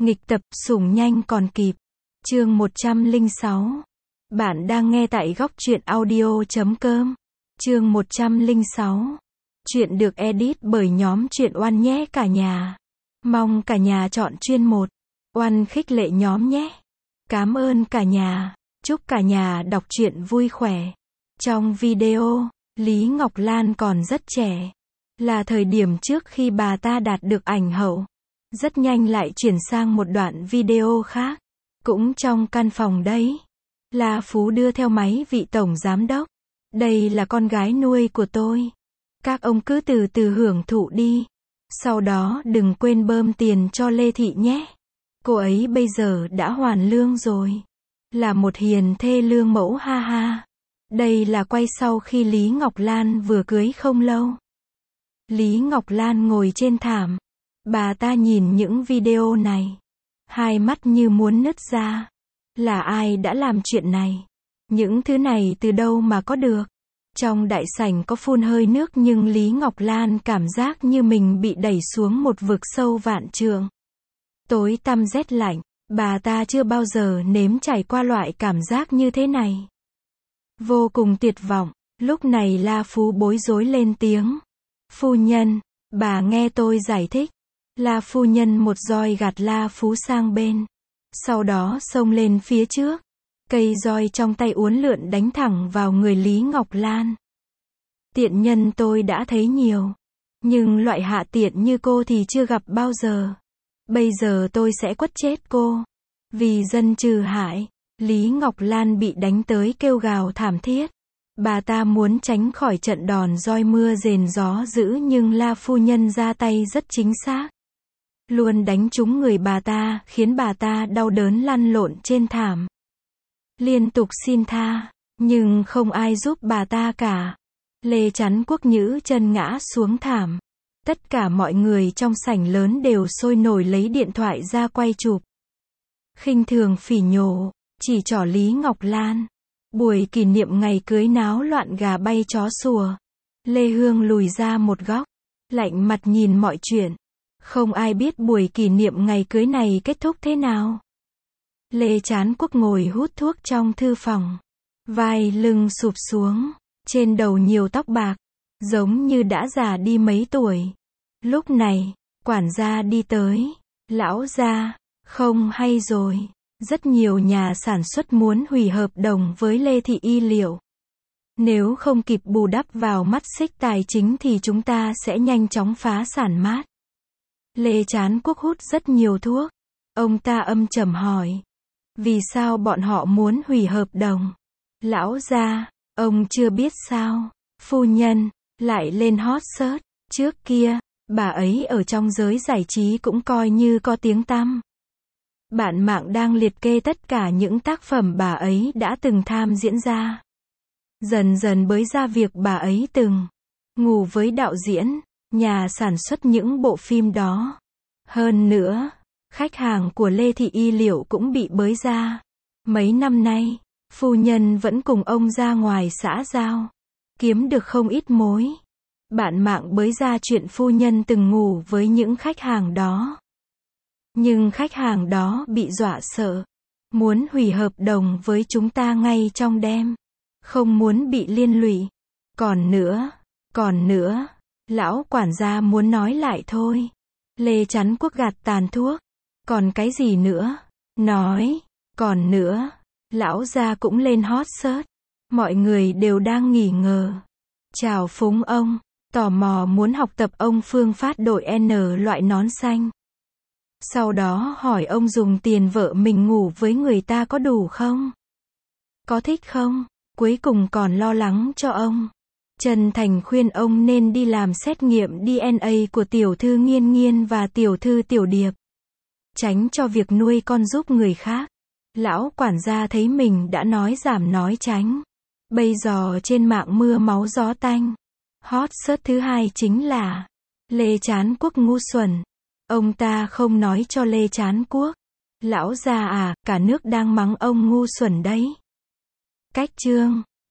Nghịch tập, sủng nhanh còn kịp. Chương 106. Bạn đang nghe tại góc truyện audio.com. Chương 106. Chuyện được edit bởi nhóm truyện Oan nhé cả nhà. Mong cả nhà chọn chuyên 1. Oan khích lệ nhóm nhé. Cảm ơn cả nhà. Chúc cả nhà đọc truyện vui khỏe. Trong video, Lý Ngọc Lan còn rất trẻ. Là thời điểm trước khi bà ta đạt được ảnh hậu. Rất nhanh lại chuyển sang một đoạn video khác. Cũng trong căn phòng đấy. La Phú đưa theo máy vị tổng giám đốc. Đây là con gái nuôi của tôi. Các ông cứ từ từ hưởng thụ đi. Sau đó đừng quên bơm tiền cho Lê Thị nhé. Cô ấy bây giờ đã hoàn lương rồi. Là một hiền thê lương mẫu ha ha. Đây là quay sau khi Lý Ngọc Lan vừa cưới không lâu. Lý Ngọc Lan ngồi trên thảm. Bà ta nhìn những video này. Hai mắt như muốn nứt ra. Là ai đã làm chuyện này? Những thứ này từ đâu mà có được? Trong đại sảnh có phun hơi nước nhưng Lý Ngọc Lan cảm giác như mình bị đẩy xuống một vực sâu vạn trượng. Tối tăm rét lạnh, bà ta chưa bao giờ nếm trải qua loại cảm giác như thế này. Vô cùng tuyệt vọng, lúc này La Phú bối rối lên tiếng. Phu nhân, bà nghe tôi giải thích. La phu nhân một roi gạt La Phú sang bên. Sau đó xông lên phía trước. Cây roi trong tay uốn lượn đánh thẳng vào người Lý Ngọc Lan. Tiện nhân tôi đã thấy nhiều. Nhưng loại hạ tiện như cô thì chưa gặp bao giờ. Bây giờ tôi sẽ quất chết cô. Vì dân trừ hại, Lý Ngọc Lan bị đánh tới kêu gào thảm thiết. Bà ta muốn tránh khỏi trận đòn roi mưa rền gió dữ nhưng La phu nhân ra tay rất chính xác. Luôn đánh trúng người bà ta, khiến bà ta đau đớn lăn lộn trên thảm. Liên tục xin tha, nhưng không ai giúp bà ta cả. Lê Chắn Quốc nhữ chân ngã xuống thảm. Tất cả mọi người trong sảnh lớn đều sôi nổi lấy điện thoại ra quay chụp. Khinh thường phỉ nhổ, chỉ trỏ Lý Ngọc Lan. Buổi kỷ niệm ngày cưới náo loạn gà bay chó sủa. Lê Hương lùi ra một góc, lạnh mặt nhìn mọi chuyện. Không ai biết buổi kỷ niệm ngày cưới này kết thúc thế nào. Lê Chán Quốc ngồi hút thuốc trong thư phòng. Vai lưng sụp xuống. Trên đầu nhiều tóc bạc. Giống như đã già đi mấy tuổi. Lúc này, quản gia đi tới. Lão gia, không hay rồi. Rất nhiều nhà sản xuất muốn hủy hợp đồng với Lê Thị Y Liệu. Nếu không kịp bù đắp vào mắt xích tài chính thì chúng ta sẽ nhanh chóng phá sản mát. Lê Chán Quốc hút rất nhiều thuốc. Ông ta âm trầm hỏi. Vì sao bọn họ muốn hủy hợp đồng? Lão gia, ông chưa biết sao? Phu nhân, lại lên hot search. Trước kia, bà ấy ở trong giới giải trí cũng coi như có tiếng tăm. Bạn mạng đang liệt kê tất cả những tác phẩm bà ấy đã từng tham diễn ra. Dần dần bới ra việc bà ấy từng ngủ với đạo diễn, nhà sản xuất những bộ phim đó. Hơn nữa, khách hàng của Lê Thị Y Liệu cũng bị bới ra. Mấy năm nay, phu nhân vẫn cùng ông ra ngoài xã giao. Kiếm được không ít mối. Bạn mạng bới ra chuyện phu nhân từng ngủ với những khách hàng đó. Nhưng khách hàng đó bị dọa sợ. Muốn hủy hợp đồng với chúng ta ngay trong đêm. Không muốn bị liên lụy. Còn nữa, lão quản gia muốn nói lại thôi. Lê Chắn Quốc gạt tàn thuốc. Còn cái gì nữa? Nói. Còn nữa, lão gia cũng lên hot search. Mọi người đều đang nghi ngờ. Chào phúng ông. Tò mò muốn học tập ông phương pháp đội N loại nón xanh. Sau đó hỏi ông dùng tiền vợ mình ngủ với người ta có đủ không? Có thích không? Cuối cùng còn lo lắng cho ông. Trần Thành khuyên ông nên đi làm xét nghiệm DNA của tiểu thư Nghiên Nghiên và tiểu thư Tiểu Điệp. Tránh cho việc nuôi con giúp người khác. Lão quản gia thấy mình đã nói giảm nói tránh. Bây giờ trên mạng mưa máu gió tanh. Hot search thứ hai chính là Lê Chán Quốc ngu xuẩn. Ông ta không nói cho Lê Chán Quốc. Lão già à, cả nước đang mắng ông ngu xuẩn đấy. Cách chương